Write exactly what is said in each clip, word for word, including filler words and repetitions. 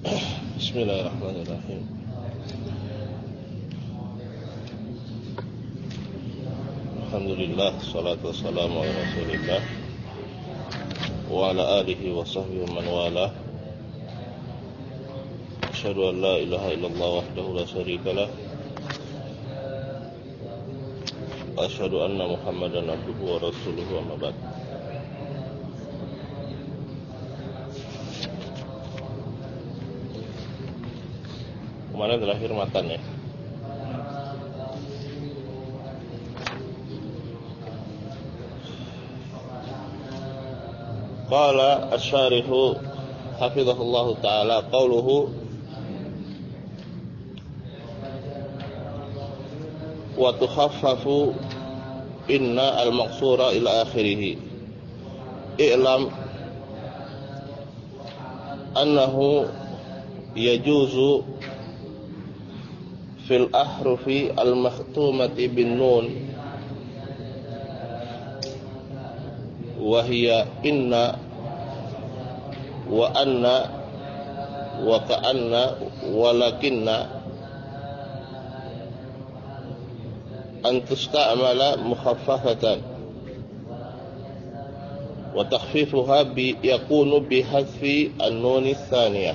Bismillahirrahmanirrahim. Alhamdulillah, salatu wassalamu ala Rasulillah wa ala alihi wa sahbihi wa man wala. Asyhadu an la ilaha illallah wahdahu la syarikalah. Asyhadu anna Muhammadan abduhu wa rasuluhu, amma ba'd. Kemarin terakhir matan ya. Qala asy-syarihu hafizahullahu ta'ala qauluhu wa tukhaffafu inna al-maqsura ila akhirih. I'lam annahu yajuzu fil ahrufi al-makhtumati bin nun wa hiya inna wa anna wa ka'anna walakinna an tusta'mala mukhaffafatan wa takhfifuha bi yakunu bi hadfi an-nun ats-tsaniyah.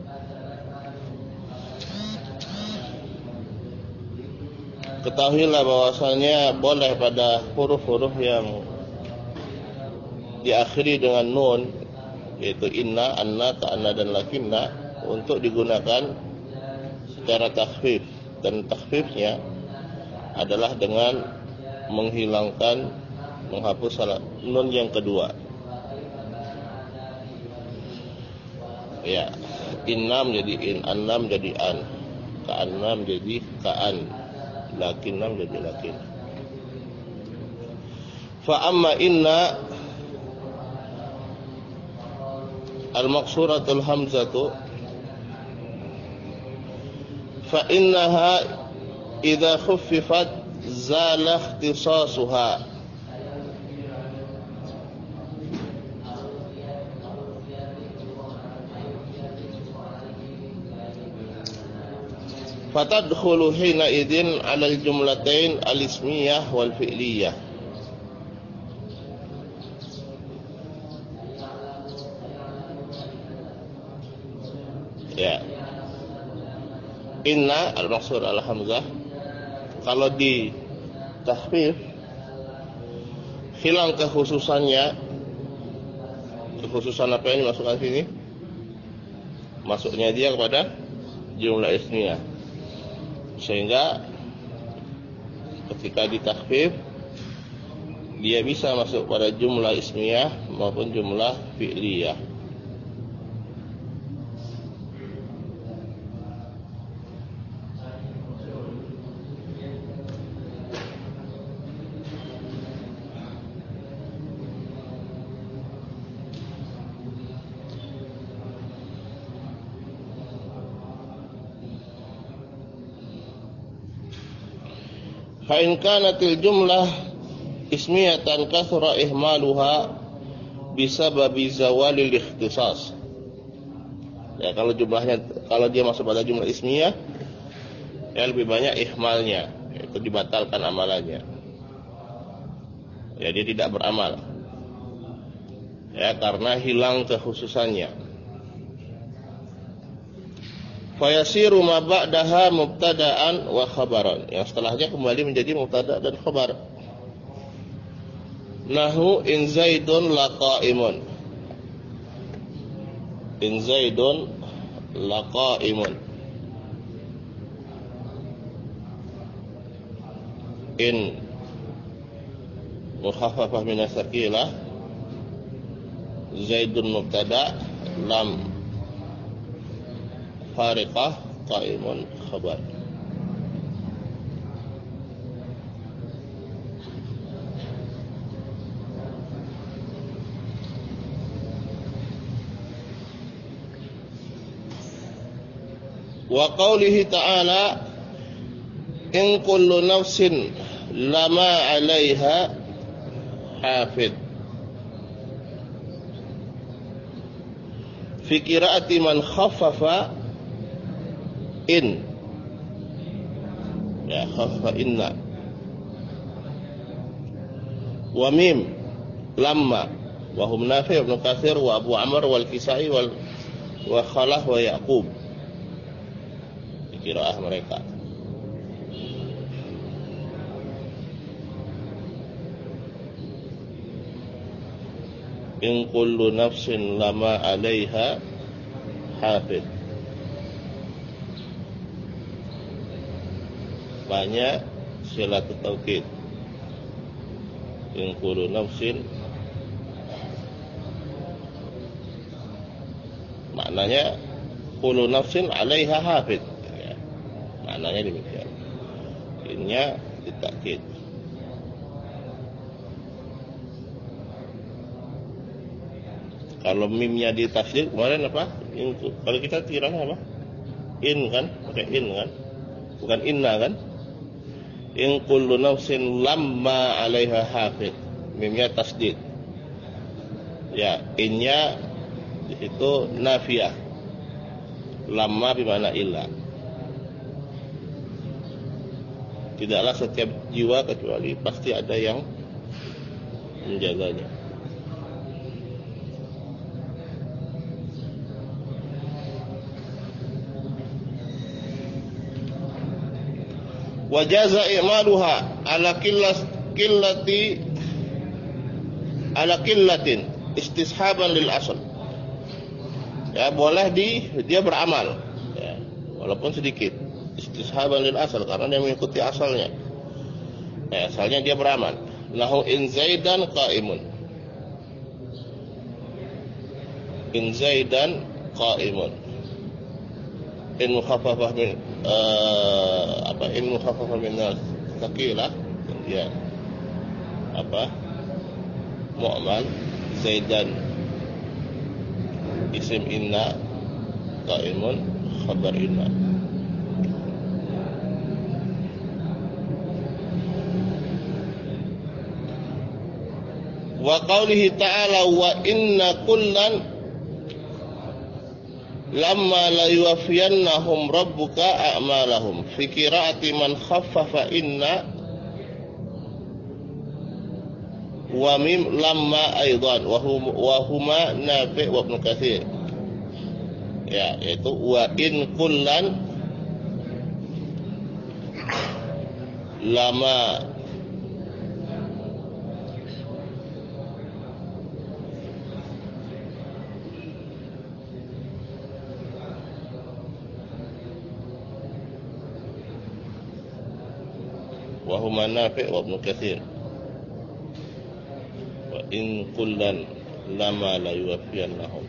Ketahuilah bahwasanya boleh pada huruf-huruf yang diakhiri dengan nun, yaitu inna, anna, ta'anna, dan lakinna, untuk digunakan secara takhfif. Dan takhfifnya adalah dengan menghilangkan, menghapus salah nun yang kedua. Ya, inna menjadi in, anna menjadi an, ka'anna menjadi ka'an, lakinna menjadi lakin. Fa amma inna al-maqsuratul hamzatu fa innaha idza khuffifat zala ikhtisasuha fatadkhulu hina idin 'ala al-jumlatain al-ismiyah wal fi'liyah. Ya, inna al-maqsur al-hamzah kalau di takhfif hilang kekhususannya. Kekhususan apa yang dimasukkan sini? Masuknya dia kepada jumlah ismiyah, sehingga ketika di takhfif dia bisa masuk pada jumlah ismiyah maupun jumlah fi'liyah. Fa in kanatil jumlah ismiyatan kathura ihmaluha bisababi zawalil ikhtisas. Ya, kalau jumlahnya, kalau dia masuk pada jumlah ismiyah, ya lebih banyak ihmalnya, yaitu dibatalkan amalannya. Ya, dia tidak beramal. Ya, karena hilang kekhususannya. Fayasiru ma ba'daha mubtada'an wa khabaran. Yang setelahnya kembali menjadi mubtada' dan khabar. Nahu in zaidun laqa'imun. In zaidun laqa'imun. In mukhaffafah min as-saqilah. Zaidun mubtada', lam fariqah, qa'imun khabar. Wa qawlihi ta'ala in kullu nafsin lama 'alaiha hafid. Fi qiraati man khaffafa in, ya khaffafa inna. Wa mim lamma wa hum Nafi' Ibnu Katsir wa Abu Amr wal Kisai wal wa Khalah wa Yaqub. Qiraah mereka. In kullu nafsin lama 'alaiha hafid. Banyak silat taukid. In kullu nafsin, maknanya kullu nafsin 'alaiha hafid, ya, maknanya demikian. Innya ditakkid. Kalau mimnya ditafsir kemarin apa? In, kalau kita kiranya apa? In kan, pakai in kan, bukan inna kan? In kullu nafsin lamma 'alaiha hafid. Mimnya tasdid. Ya, innya di situ nafiyah. Lamma bermakna illa. Tidaklah setiap jiwa kecuali pasti ada yang menjaganya. Wajaza i'maluha ala qillas qillati ala qillatin istishaban lil asl. Ya, boleh di dia beramal, ya, walaupun sedikit, istishaban lil asl, karena dia mengikuti asalnya. Ya, asalnya dia beramal. Lahu in zaidan qa'imun. In zaidan qa'imun. In mukhaffafah min Uh, apa in mukhaffafah min thaqilah, ya apa mu'mal zaidan isim inna qaimun khabar inna. Wa qaulihi ta'ala wa inna kullan lamma la yuwaffiyannahum rabbuka a'malahum. Fi qiraati man khaffafa inna wa mim lamma aidan wa hum wa huma Nafi' wa Ibnu Katsir. Ya, yaitu wa in kullan lama wa huma Nafi' wa Ibnu Katsir. Wa in kullan lama la yuwaffiyannahum.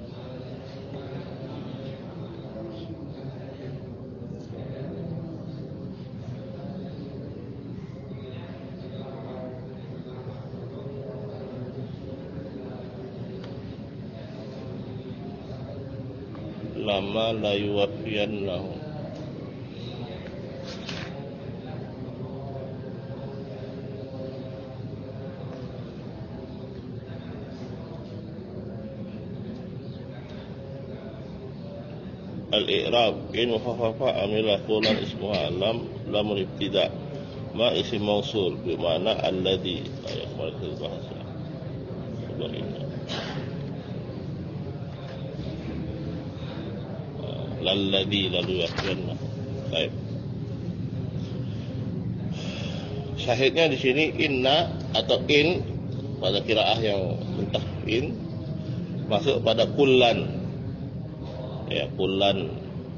Lama la yuwaffiyannahum. Al-i'rab in khaffafa amila qulan ismuha lam lamul ibtida ma isim mausul bi ma'na alladhi la yakhmal fil bahasa sebenarnya lalladhi lalu yakhna. Baik, syahidnya di sini inna atau in pada qiraah yang mentah in masuk pada kullan. Ya, kullan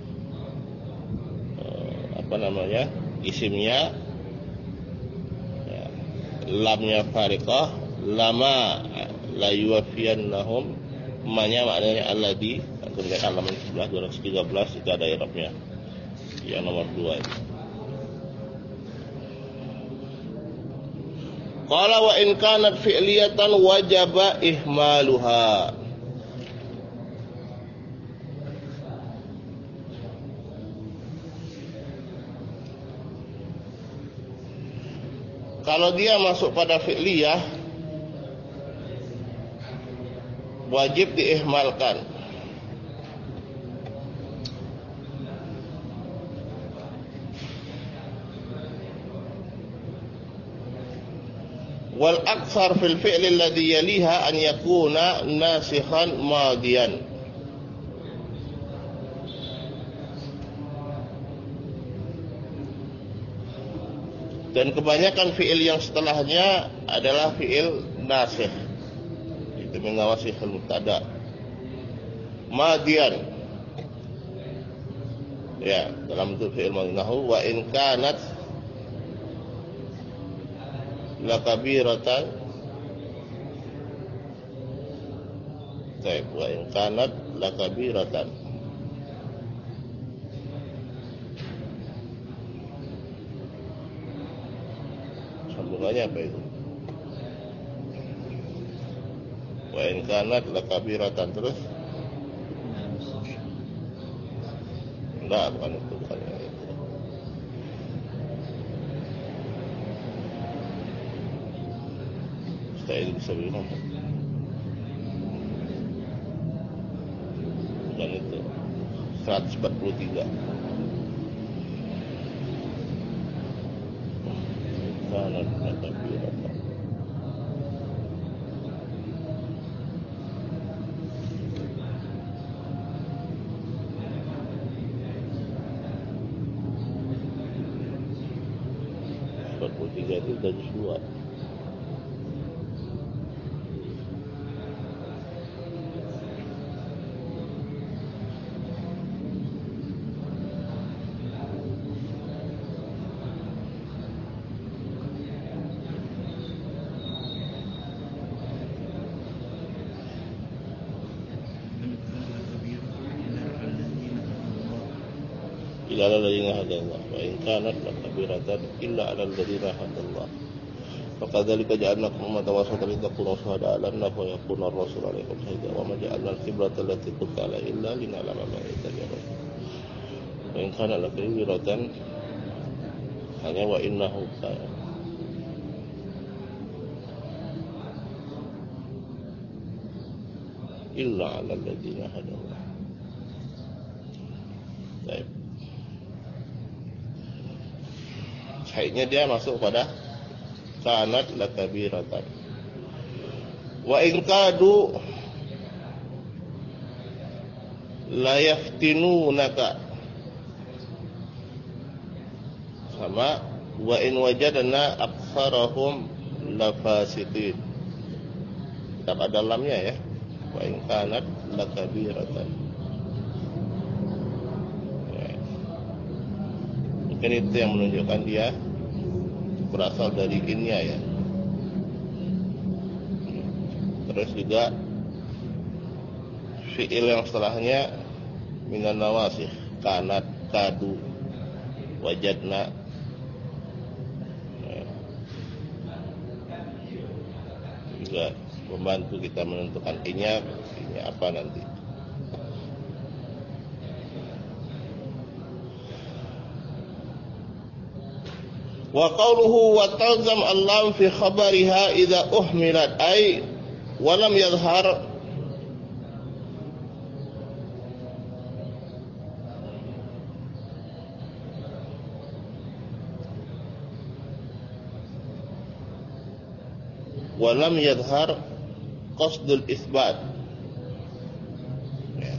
uh, apa namanya isimnya, ya, lamnya fariqah, lama la yuwaffiyannahum, manya maknanya alladhi. Antum lihat halaman sebelah dua ratus tiga belas itu ada i'rabnya yang nomor dua itu. Qala wa in kanat fi'liyatan wajaba ihmaluha. Kalau dia masuk pada fi'liyah, wajib diihmalkan. Wal aktsar fil fi'li alladhi yaliha an yakuna nasikhan madiyan. Dan kebanyakan fi'il yang setelahnya adalah fi'il nasikh. Itu mengawasi hal mubtada. Madiyan. Ya, dalam bentuk fi'il madhi nahu wa in kanat lakabiratan. Baik, wa in kanat lakabiratan. Sambungannya apa itu? Wa in kanat lakabiratan terus. Enggak, bukan itu, bukan itu. Saya itu bisa bilang bukan itu. seratus empat puluh tiga. Kanat lakabiratan. empat puluh tiga itu dari dua. Illa ala alladhina hadallah wa in kanat lakabiratan illa ala alladhina hadallah fakadzalika ja'alnakum ummatan wasatan litakunu syuhada'a 'alan nas wa yakuna ar-rasulu 'alaikum shahida wa ma ja'alna al-qiblata allati kunta 'alaiha illa lina'lama man yattabi'ur rasul wa in kanat lakabiratan hanya wa innahu kana illa ala alladhina hadallah. Baik. Sahihnya dia masuk pada kanat lakabiratan. Wa in kadu la yaftinunaka. Sama wa in wajadna aktsarahum lafasiqin. Tetap ada lamnya ya. Wa in kanat lakabiratan. Ya. Mungkin itu yang menunjukkan dia berasal dari innya ya. Terus juga fi'il yang setelahnya minan nawasikh, kanat, kadu, wajadna. Ya. Juga membantu kita menentukan innya, innya apa nanti. Wa qawluhu wa talzam Allah fi khabariha idza uhmilat ay wa lam yadhhar wa lam yadhhar qasdul isbat. Ya.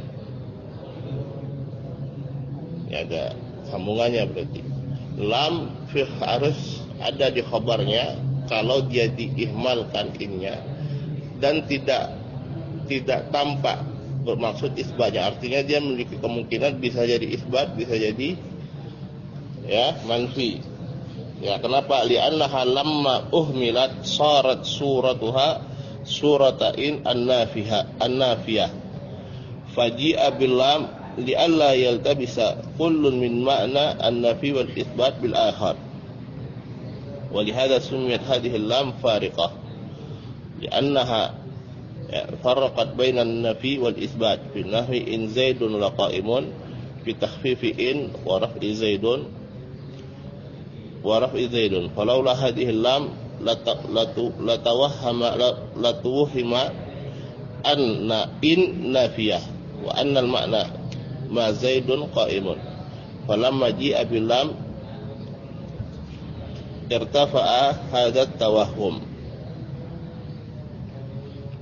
Ini ada sambungannya berarti. Lam fi harus ada di khabarnya kalau dia diihmalkan innya dan tidak tidak tampak bermaksud isbatnya, artinya dia memiliki kemungkinan bisa jadi isbat, bisa jadi ya manfi. Ya, kenapa? Li'annaha lamma uhmilat sarat suratuha suratain an-nafiha an-nafiyah. Faji'a bil lam li'alla yaltabisa kullun min ma'na an-nafi wal itsbat bil akhar. Wa lihadza sumiyat hadhihi al-lam fariqah. Li'annaha farraqat baina an-nafi wal itsbat. Fi nahwi in zaidun laqa'imun, fi takhfifi in wa raf'i zaidun wa raf'i zaidun. Falaula hadhihi al-lam latawahhama latuwhima anna in nafiyah wa anna al-ma'na ma zaidun qa'imun. Falamma ji'a bil lam irtafa'a hadha at-tawahhum.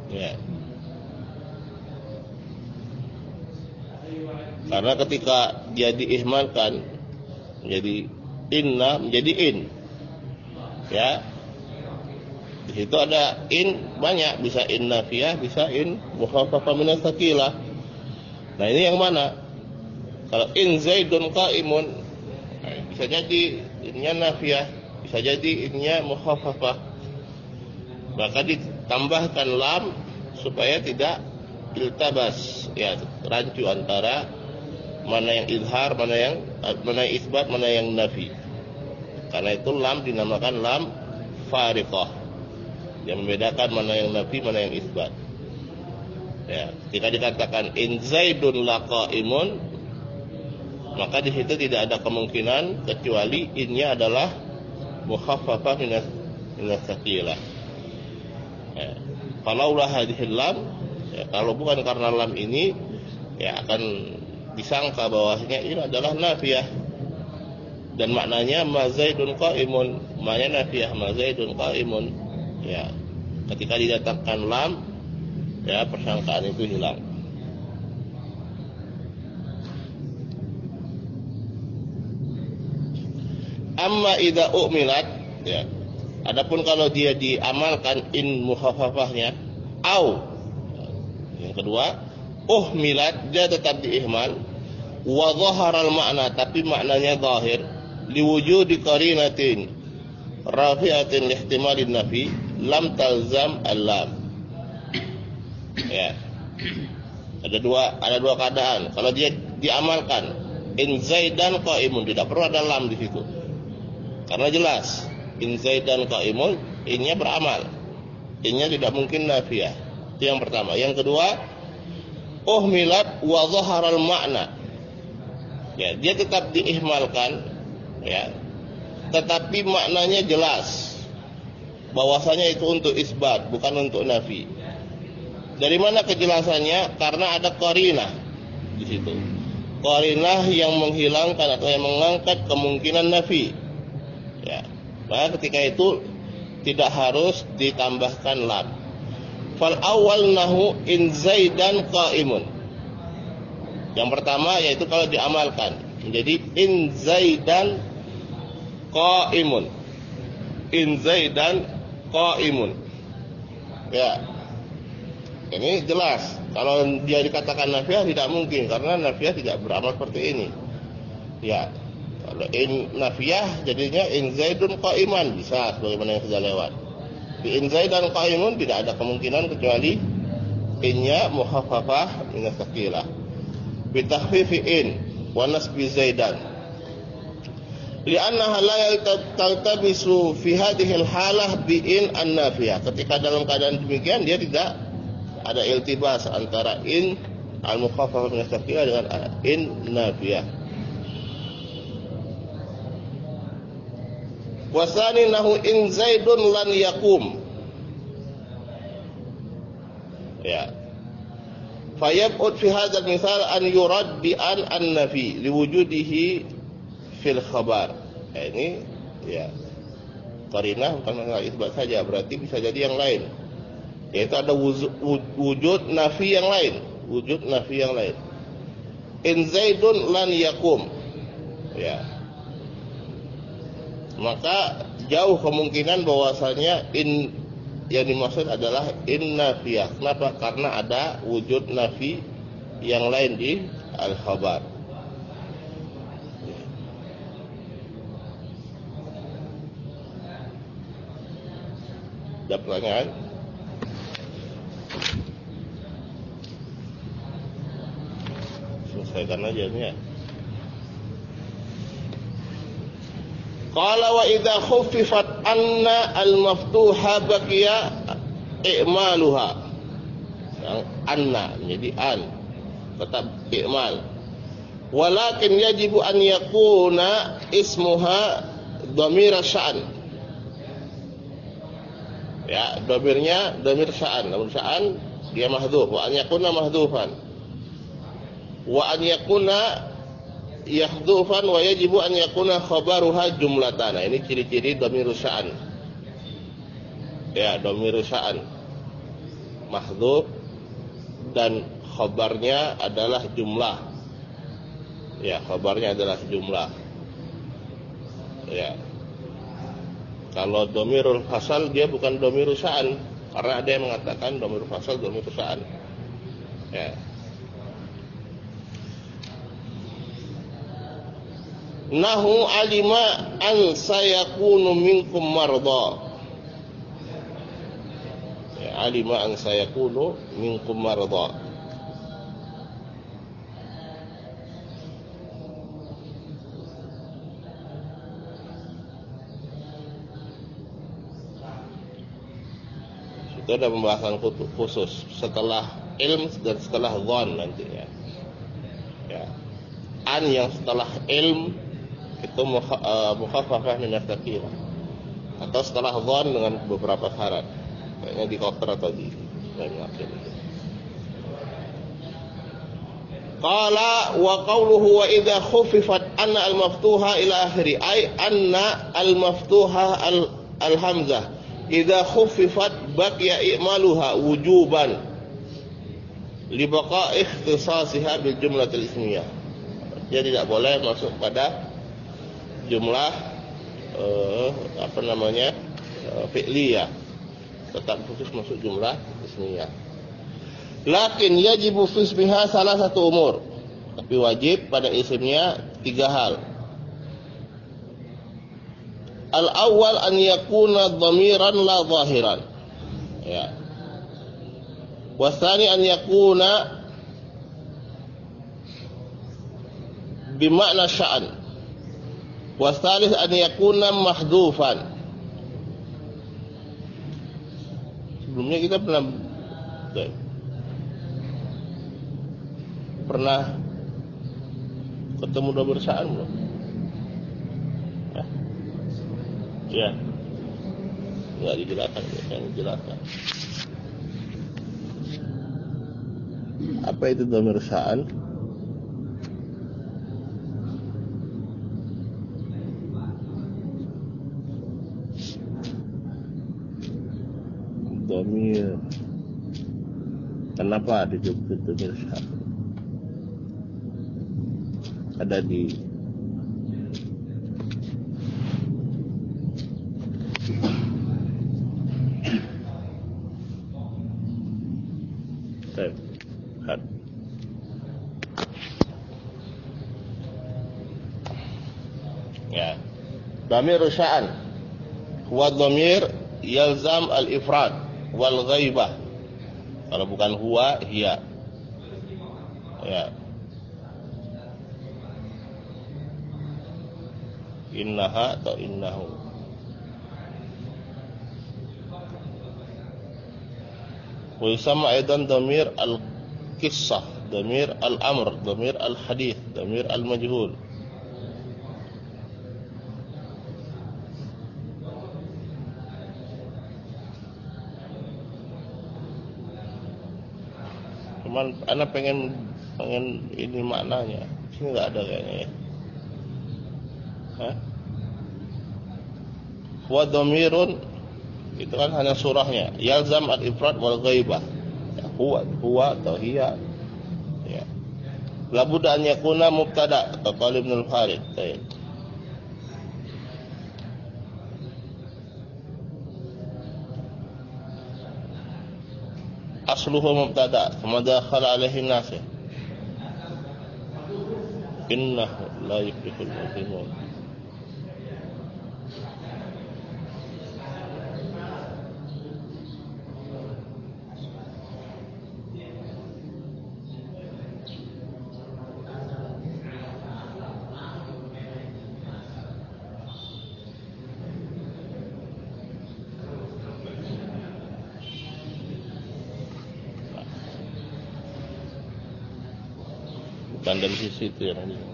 Ya. Karena ketika dia diihmalkan menjadi inna menjadi in. Ya. Di situ ada in banyak, bisa in nafiyah, bisa in mukhaffafah min as-saqilah. Nah, ini yang mana? Kalau in Zaidun qa'imun, bisa jadi innya nafiyah, bisa jadi innya mukhaffafah. Maka ditambahkan lam supaya tidak iltabas, ya, rancu antara mana yang izhar, mana yang mana yang isbat, mana yang nafi. Karena itu lam dinamakan lam fariqah, yang membedakan mana yang nafi, mana yang isbat. Ya, jika dikatakan in Zaidun laqaimun, maka di situ tidak ada kemungkinan kecuali innya adalah mukhaffafah minas minas saqilah. Ya, falaulah hadhil lam, ya, kalau bukan karena lam ini, ya akan disangka bahwasanya ini adalah nafiyah. Dan maknanya ma Zaidun qaimun, maknanya nafiyah ma Zaidun qaimun. Ya, ketika didatangkan lam, ya persangkaan itu hilang. Amma idza umilat, ya. Adapun kalau dia diamalkan in mukhaffafahnya, au, yang kedua, uhmilat, dia tetap diihmal, wa dhaharal makna, tapi maknanya zahir, liwujudi qarinatin rafi'atin lihtimalin nafi, lam talzam al-lam. Ya. Ada dua ada dua keadaan. Kalau dia diamalkan in Zaidan qaimun, tidak perlu ada lam di situ. Karena jelas in Zaidan qaimun, innya beramal. Innya tidak mungkin nafiyah. Itu yang pertama. Yang kedua, uhmilat wa dhaharal makna. Ya, dia tetap diihmalkan, ya. Tetapi maknanya jelas. Bahwasanya itu untuk isbat, bukan untuk nafi. Dari mana kejelasannya? Karena ada qarinah di situ. Qarinah yang menghilangkan atau yang mengangkat kemungkinan nafi. Ya. Maka ketika itu tidak harus ditambahkan lam. Fal awal nahu in Zaidan qaimun. Yang pertama yaitu kalau diamalkan menjadi in Zaidan qaimun. In Zaidan qaimun. Ya. Ini jelas. Kalau dia dikatakan nafiyah tidak mungkin, karena nafiyah tidak beramal seperti ini. Ya. Kalau in nafiyah jadinya in Zaidun qaiman, bisa sebagaimana yang sudah lewat. Di in Zaidan qaimun tidak ada kemungkinan kecuali innya mukhaffafah min as-saqilah. Bi takhfifi in wa nasbi Zaidan. Li'annaha la yaltabisu fi hadhihi al-halah bi in an-nafiyah. Ketika dalam keadaan demikian dia tidak ada iltibas antara in al-mukhaffafah min as-saqilah dengan in nafiyah. Wasani nahu in Zaidun lan yakum. Ya. Fayab'ud fi hadzal misal an yurad bi an an-nafi liwujudihi fil khabar. Ya, ini ya. Qarinah bukan masalah isbat saja, berarti bisa jadi yang lain. Yaitu ada wujud, wujud nafi yang lain, wujud nafi yang lain. In Zaidun lan yakum. Ya. Maka jauh kemungkinan bahwasanya in yang dimaksud adalah in nafiyah. Kenapa? Karena ada wujud nafi yang lain di al-khabar. Ada pertanyaan? Selesaikan aja ini ya. Qala wa idza khuffifat anna al-maftuha baqiya i'maluha. Yang anna menjadi an, tetap i'mal. Walakin yajibu an yakuna ismuha dhamir sya'an. Ya, dhamirnya dhamir sya'an. Namun sya'an dia mahdhuf, wa an yakuna mahdhufan. Wa an yakuna yahdhufan wa yajibu an yakuna khabaruha jumlatan. Nah, ini ciri-ciri dhamirus sya'an. Ya, dhamirus sya'an. mahdzuf dan khabarnya adalah jumlah. Ya, khabarnya adalah jumlah. Ya. Kalau dhamirul fasal dia bukan dhamirul sya'an, karena ada yang mengatakan dhamirul fasal dhamirul sya'an. Ya. Nahu alima an sayakunu minkum marda. Ya, alima an sayakunu minkum marda. Itu ada pembahasan khusus setelah ilm dan setelah dhan nantinya. Ya. An yang setelah ilm itu mukhaffafah min as-tsaqila, atau setelah dhan dengan beberapa syarat, kayaknya di counter atau di yang akhir itu. Qala wa qawluhu wa idza khuffifat anna al-maftuha ila akhiri ay anna al-maftuha al-hamzah idza khuffifat baqiya i'maluha wujuban li baqa ikhtisasiha bil jumlatil ismiyah. Jadi tidak boleh masuk pada jumlah uh, apa namanya uh, fi'liyah, tetap khusus masuk jumlah ismiyah. Lakin yajibu fi ismiha salah satu umur, tapi wajib pada isimnya tiga hal. Al awal an yakuna dhamiran la zahiran, ya. Wasani an yakuna bimakna sya'an. Wasalis an yakuna mahdhufan. Sebelumnya kita pernah pernah ketemu dhamir sya'an belum? Ya. Ya. Enggak dijelaskan, yang dijelaskan. Apa itu dhamir sya'an? Dhamir. Kenapa disebut dhamir sya'an? Ada di Lihat. Ya. Dhamir sya'an huwa dhamir yalzam al-ifrad wal ghaibah. Kalau bukan huwa, hiya. Ya. Innaha atau innahu. Wa yusamma aidan dhamir al-qissah, dhamir al-amr, dhamir al-hadith, dhamir al-majhul. Cuman anak pengen pengen ini maknanya. Sini enggak ada kayaknya ya. Hah? Wa dhamirun itu kan hanya surahnya. Yalzam al-ifrad wal ghaibah. Ya, huwa, huwa atau hiya. Ya. La budda an yakuna mubtada, kata Talib bin al-Farid. Baik. Asluhu mubtada, thumma dakhala alaihi nasih. Innahu la yuflihul mujrimun. Bukan dari sisi itu yang ini.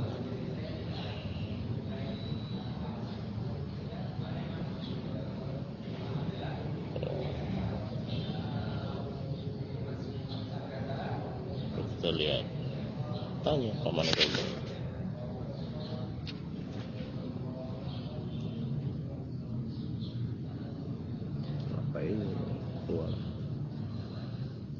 Kita lihat. Tanya kemana dulu. Apa ini? Tua.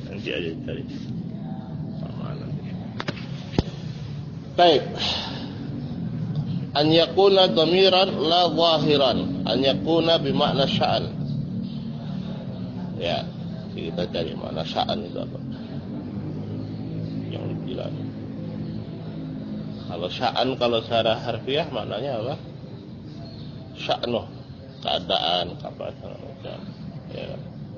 Nanti aja cari. Baik. An yakuna dhamiran la zahiran. An yakuna bimakna sya'an. Ya, kita cari makna sya'an itu apa? Yang lebih jelas. Kalau sya'an kalau secara harfiah maknanya apa? Sya'nuh, keadaan, kapan macam. Ya.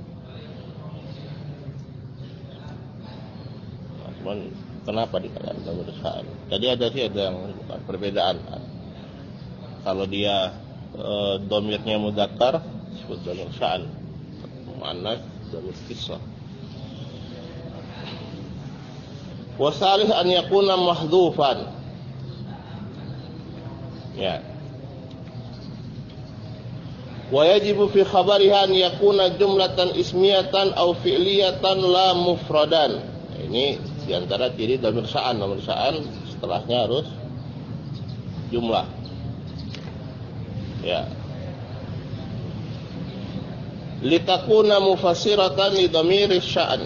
Nah, cuman kenapa dikatakan dhamir sya'an? Jadi ada sih ada yang bukan perbedaan. Kalau dia e, dhamirnya mudzakkar disebut dhamir sya'an. Muannas dhamir kisah. Wa salih an yakuna mahdhufan. Ya. Wa yajibu fi khabariha an yakuna jumlatan ismiyatan aw fi'liyatan la mufradan. Ini di antara ciri dhamir sya'an. Dhamir sya'an setelahnya harus jumlah. Ya. Litakuna mufassiratan li dhamir sya'an.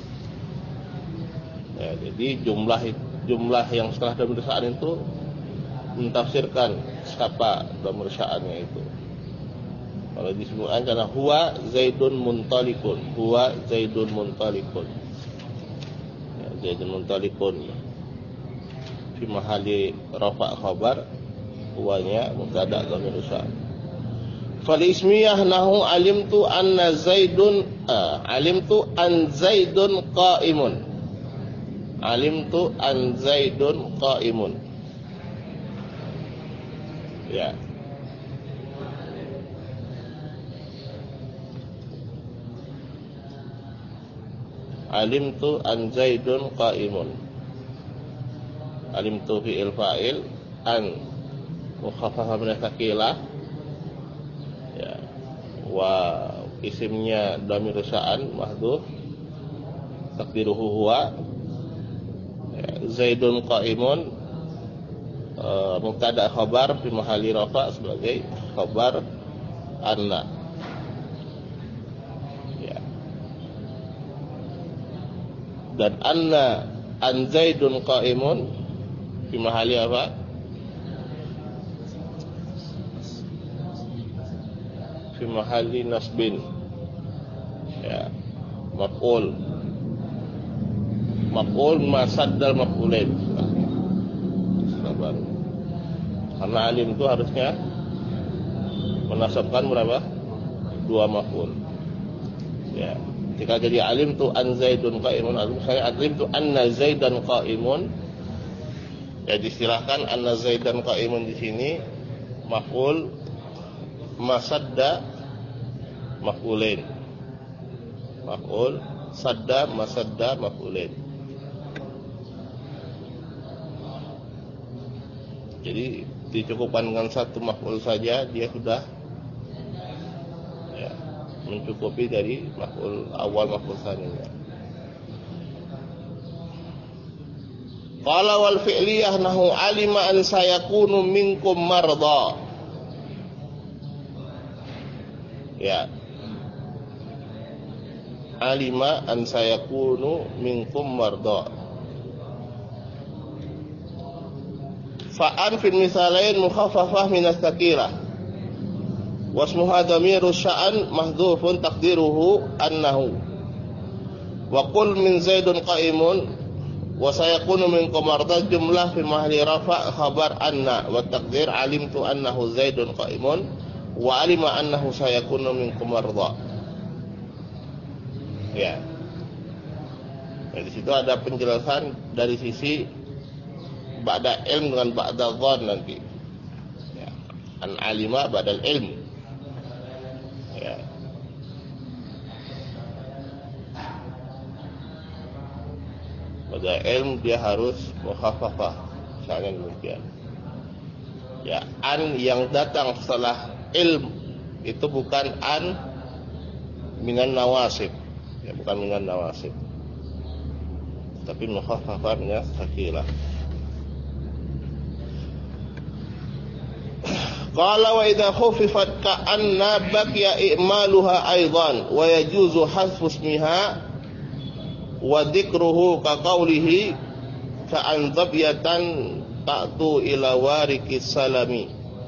Ya, jadi jumlah jumlah yang setelah dhamir sya'an itu mentafsirkan siapa dhamir sya'annya itu. Kalau disebutkan karena huwa zaidun muntalikun, huwa zaidun muntalikun. Ya, zaidun muntalikun. Fi mahalli rafa' khabar, huwanya mubtada' dhamir sya'an. Fal ismiyah nahu alimtu anna zaidun ah, alimtu an zaidun qa'imun. Alimtu an zaidun qa'imun. Ya. Alimtu an zaidun qa'imun. Alimtu fi'il fa'il, an mukhaffafah min tsaqilah. Ya. Wa isimnya dhamir sya'an mahdhuf. Taqdiruhu huwa. Ya. Zaidun qa'imun. Uh, mubtada khabar fi mahalli rafa' sebagai khabar anna. Ya. Dan anna an zaidun qa'imun fi mahalli apa? Fi mahalli nasbin. Ya. Maf'ul. Maf'ul masaddal maf'ulain. Baru. Karena alim itu harusnya menasabkan berapa? Dua maf'ul. Ya. Jika jadi alim tu an zaidun qa'imun, saya alim tu anna zaidan qa'imun. Ya distilahkan anna zaidan qa'imun di sini maf'ul masadda maf'ulain. Maf'ul sadda masadda maf'ulain. Jadi dicukupkan dengan satu maf'ul saja dia sudah ya, mencukupi dari maf'ul awal maf'ul tsaninya. Qala wal fi'liyah nahu alima an sayakunu minkum marda. Ya. Alima an sayakunu minkum marda. Fa'an fil misalain mukhaffafah min as-saqilah. Wasmuha dhamiru sya'an mahdhufun taqdiruhu annahu. Wa qul min zaidun qa'imun wa sayakunu minkum marda jumlah fi mahalli rafa' khabar anna wa taqdir alimtu annahu zaidun qa'imun wa alima annahu sayakunu minkum marda. Ya. Nah, di situ ada penjelasan dari sisi ba'da ilm dengan ba'da dhann nanti. Ya. An alima ba'dal ilm. Ya. Pada ilm dia harus mukhaffafah. Misalnya demikian. Ya, an yang datang setelah ilm itu bukan an minan nawasib. Ya, bukan minan nawasib. Tapi mukhaffafah min as-saqilah. Qala wa idza khuffifat ka'anna baqiya i'maluha aidan wa yajuzu hasfu ismiha wa dzikruhu ka qaulihi ka'an dhabyatan ta'tu ila warikis salami.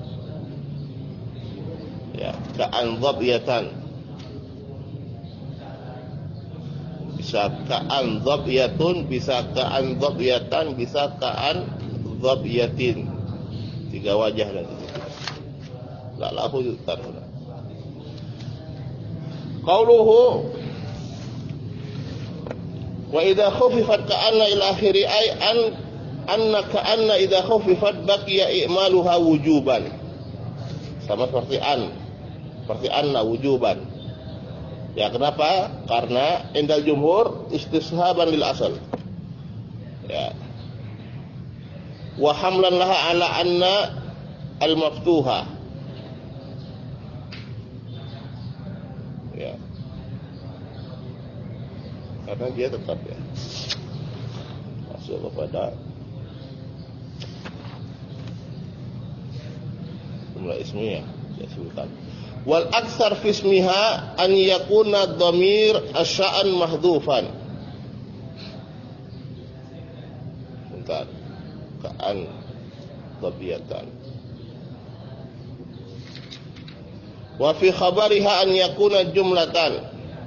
Ya, ka'an dhabyatan. Bisa ka'an dhabyatun, bisa ka'an dhabyatan, bisa ka'an dhabyatin. Tiga wajah nanti. La lahu yutaruna. Qauluhu wa idza khufifat ka'anna ila akhiri ay an anna ka'anna idza khufifat baqiya i'maluha wujuban. Sama seperti an. Seperti anna wujuban. Ya, kenapa? Karena indal jumhur istishaban lil asal. Ya. Wa hamlan laha ala anna al maftuha. Ya. Karena dia tetap ya masuk kepada jumlah ismiyah ya sebutkan. Wal aktsar fi ismiha an yakuna dhamir asya'an mahdhufan. Bentar. Ka'an dhabiyatan. Wa fi khabariha an yakuna jumlatan.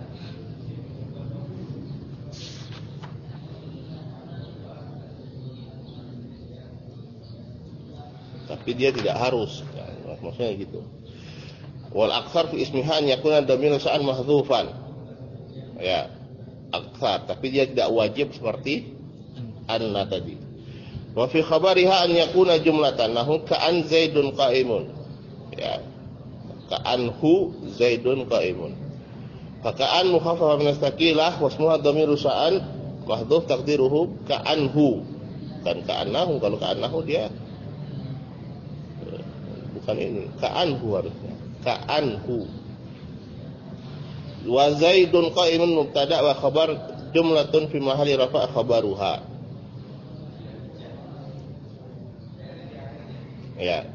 Tapi dia tidak harus ya, maksudnya gitu. Wal aktsar fi ismiha an yakuna dhamir sa'an mahdhufan. Ya, aktsar, tapi dia tidak wajib seperti anna tadi. Wa fi khabariha an yakuna jumlatan, nahu ka'an zaidun qa'imun. Ya. Ka'anhu zaidun qa'imun. Fa ka'an mukhaffafah min as-saqilah wa ismuha dhamiru sa'an mahdhuf taqdiruhu ka'anhu. Kan ka'annahu, kalau ka'annahu dia bukan ini, ka'anhu harusnya. Ka'anhu. Wa zaidun qa'imun mubtada' wa khabar jumlatun fi mahalli rafa' khabaruha. Ya.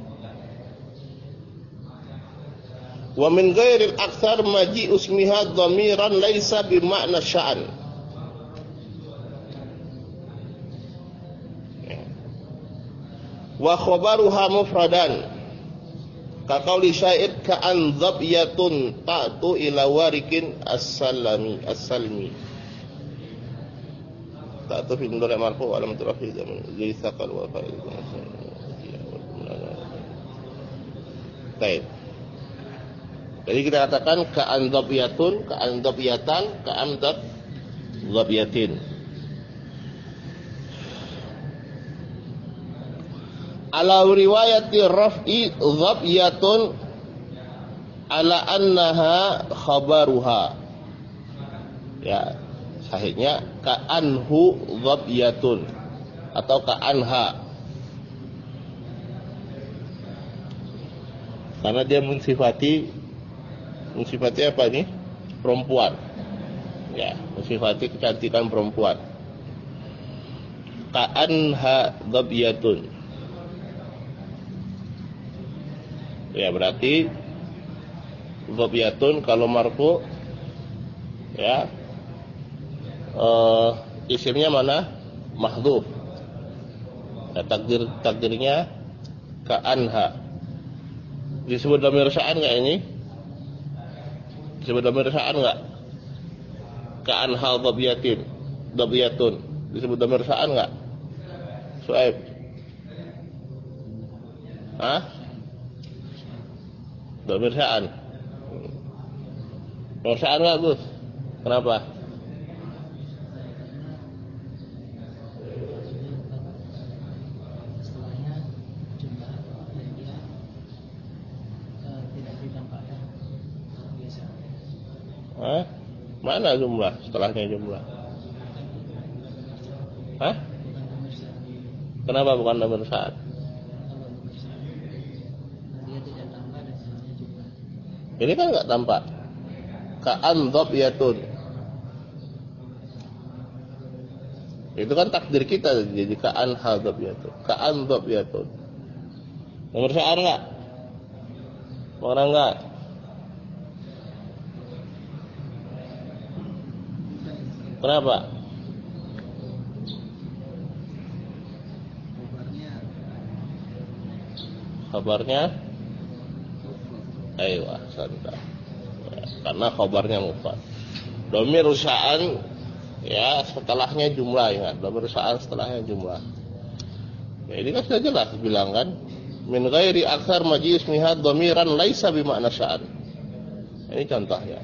Wa min ghairil aktsar maji'u ismiha dhamiran laisa bi ma'na sya'an. Ya. Wa khabaruha mufradan. Ka qauli syair ka'an dhabyatun ta'tu ila warikin as-salami as-salmi. Ta'tu fi mudhari' marfu' wa alamat rafi' zaman jadi saqal wa fa'il. Baik. Jadi kita katakan ka'an dhabyatun, ka'an dhabyatan, ka'an dhabyatin. Ala riwayati raf'i dhabyatun ala annaha khabaruha. Ya, sahihnya ka'anhu dhabyatun atau ka'anha. Karena dia mensifati mensifati apa ini? Perempuan. Ya, mensifati kecantikan perempuan. Ka'anha dhabyatun. Ya, berarti dhabyatun kalau marfu ya eh isimnya mana? Mahdhuf. Ya, takdir takdirnya ka'anha. Disebut dhamir sya'an enggak ini? Disebut dhamir sya'an enggak? Ka'anha dhabyatin, dhabyatun. Disebut dhamir sya'an enggak? Su'aib. Hah? Dhamir sya'an. Dhamir sya'an enggak, Gus? Kenapa? Hah? Mana jumlah? Setelahnya jumlah. Hah? Kenapa bukan dhamir sya'an? Ini kan enggak tampak. Ka'an dhabyatun. Itu kan takdir kita jadi ka'an dhabyatun. Ka'an dhabyatun. Dhamir sya'an enggak? Mana enggak? Kenapa? Khabarnya ayo santa. Ya, karena khabarnya mufrad. Dhamir sya'an ya setelahnya jumlah, ingat. Dhamir sya'an setelahnya jumlah. Ya, ini kan sudah jelas bilang kan, min ghairi aktsar maji ismiha dhamiran laisa bimakna sya'an. Ini contohnya.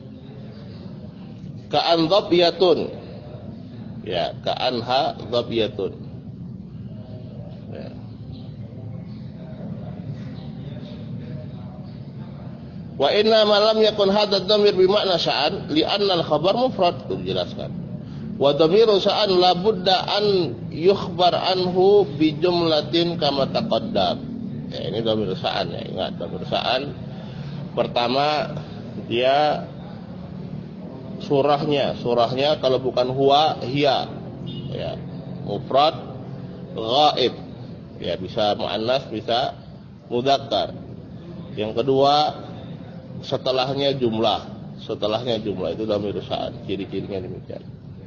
Ka'an dhabiyatun. Ya, ka'anha dhabiyatun. Ya. Wa inna ma lam yakun hadha dhamir bimakna sya'an li'anna al-khabar mufrad, itu dijelaskan. Wa dhamiru sya'an la budda an yukhbar anhu bi jumlatin kama taqaddam. Ya, ini dhamir sya'an ya, ingat dhamir sya'an pertama dia surahnya, surahnya kalau bukan huwa hiya. Ya, mufrad ghaib. Ya, bisa muannas, bisa mudzakkar. Yang kedua setelahnya jumlah, setelahnya jumlah itu dhamir sya'an, ciri-cirinya demikian.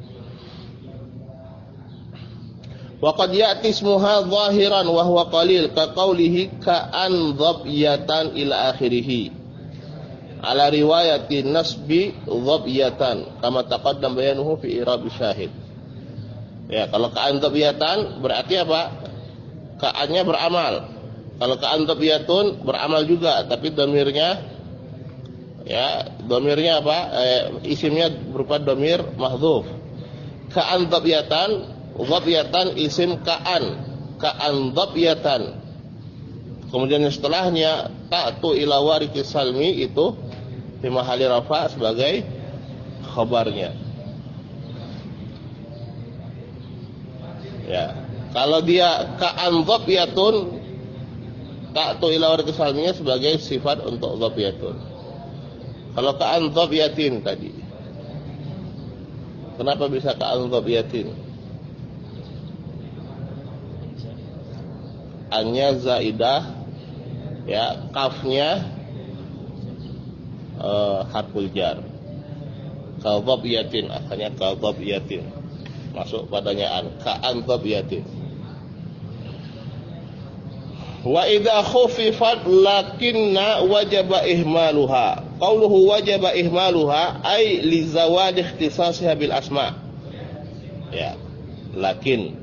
Wa qad ya'ti ismuha zahiran wa huwa qalil ka qawlihi ka'an dhabiyatan ila akhirih. Ala riwayati nasbi dhabiyatan kama taqaddam bayanuhu fi i'rab syahid. Ya, kalau ka'an dhabiyatan berarti apa? Ka'annya beramal. Kalau ka'an dhabiyatun beramal juga, tapi dhamirnya ya, dhamirnya apa? Eh, isimnya berupa dhamir mahdzuf. Ka'an dhabiyatan, dhabiyatan isim ka'an, ka'an dhabiyatan. Kemudian setelahnya ta'tu ila wariki salmi itu fi mahalli rafa sebagai khabarnya. Ya, kalau dia ka'an dhabiyatun, ta'tu ila wariki salminya sebagai sifat untuk dhabiyatun. Kalau ka'an dhabiyatin tadi, kenapa bisa ka'an dhabiyatin? Anya zaidah, ya, kafnya uh, harful jar. Kadhabiyatin, akhirnya kadhabiyatin, masuk padanya an, ka'an dhabiyatin. Wa idza khufifat lakinna wajaba ihmaluha. Qauluhu wajaba ihmaluha ay li zawad ikhtisasiha bil asma. Ya, lakin.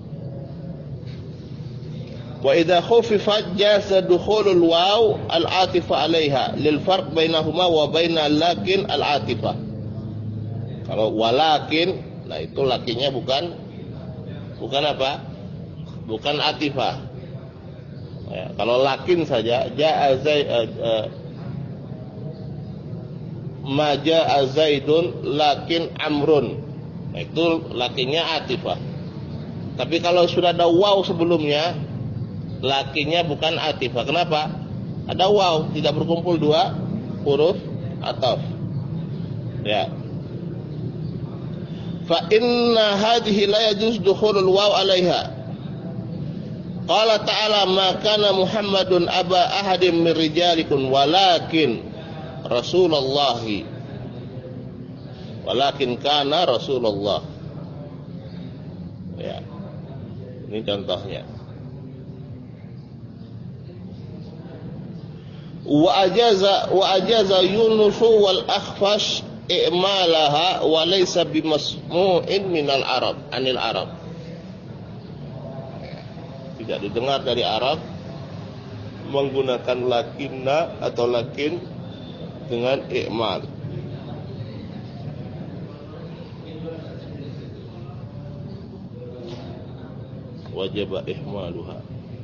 Wa idza khufifat jaza dukhulul waw al-atifa 'alaiha lil farq bainahuma wa baina lakin al-atifa. Kalau walakin, nah itu lakinnya bukan bukan apa? Bukan atifah. Ya, kalau lakin saja ja'a zai uh, uh, ma ja'a zaidun lakin amrun. Nah, itu lakinnya atifah. Tapi kalau sudah ada waw sebelumnya, lakinnya bukan atifah. Kenapa? Ada waw, tidak berkumpul dua huruf ataf. Ya. Fa inna hadhihi la yajuz dukhulul waw 'alaiha. Qala ta'ala ma kana Muhammadun aba ahadin min rijalikum walakin Rasulullah. Walakin kana Rasulullah. Ya. Ini contohnya. Wa ajaza wa ajaza Yunus wal Akhfash i'malaha wa laysa bimasmu'in minal Arab, anil Arab. Tidak didengar dari Arab menggunakan lakinna atau lakin dengan i'mal. Wajib ihmaluha.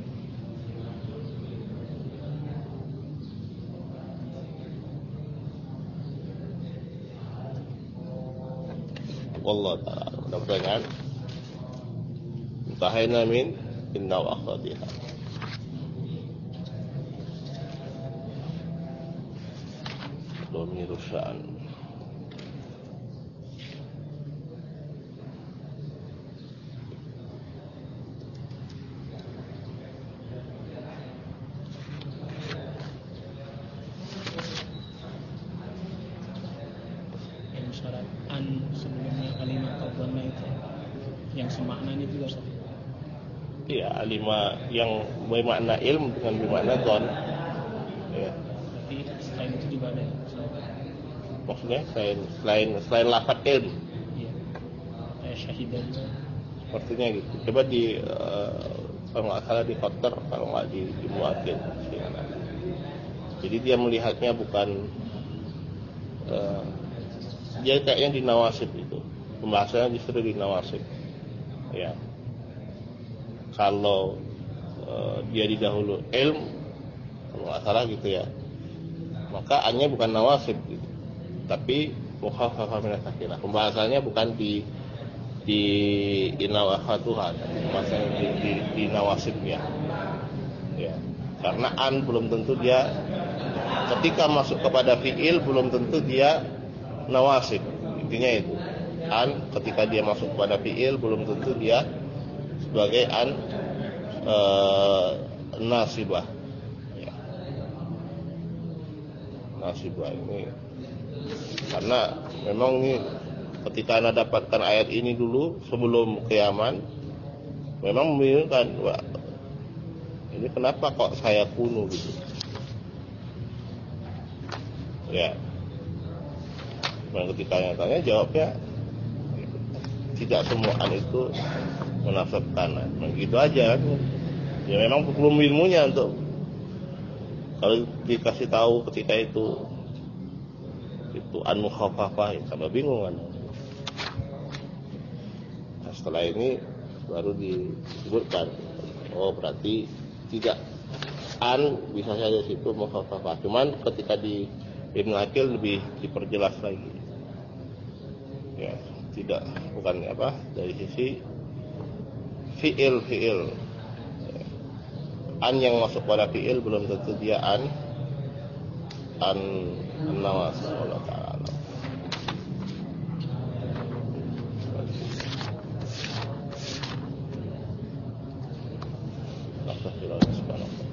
Wallahu ta'ala. Mudah-mudahan intahayna min inna wa akhwatiha. Dhamir sya'an. Yang syarat an sebelumnya kalimat dhamma itu yang semakna ini juga sah. Iya, lima yang bermakna ilm dengan bermakna don. Ya. Tapi selain itu juga ada. Maksudnya selain selain selain lafaz ilm. Iya. Kayak syahidan. Sepertinya gitu. Coba di uh, kalau nggak salah di kotor, kalau nggak di, di muatin. Jadi dia melihatnya bukan uh, dia kayaknya di nawasib itu. Pembahasannya justru di nawasib. Ya. Kalau uh, dia didahulu ilm, kalau nggak salah gitu ya, maka annya bukan nawasib gitu, tapi mukhafafah min as-sakinah. Pembahasannya bukan di di inawafatuha, pembahasannya di, di, di nawasibnya. Ya. Karena an belum tentu dia ketika masuk kepada fiil belum tentu dia nawasib. Intinya itu. An ketika dia masuk kepada fiil belum tentu dia sebagai an e, nasibah. Ya. Nasibah ini karena memang ini ketika Anda dapatkan ayat ini dulu sebelum Yaman, memang membingungkan, wah, ini kenapa kok saya kuno gitu. Ya. Dan ketika tanya jawabnya tidak semua an itu menafsirkan. Nah, gitu aja kan. Ya memang belum ilmunya untuk kalau dikasih tahu ketika itu itu an mukhafafah, ya tambah bingung kan. Nah, setelah ini baru disebutkan, oh berarti tidak an bisa saja situ mukhafafah. Cuman ketika di Ibnu Aqil lebih diperjelas lagi. Ya, tidak bukan apa dari sisi fiil fiil an yang masuk pada fiil belum tentu dia an an nawas Allah Taala. Astagfirullah subhanahu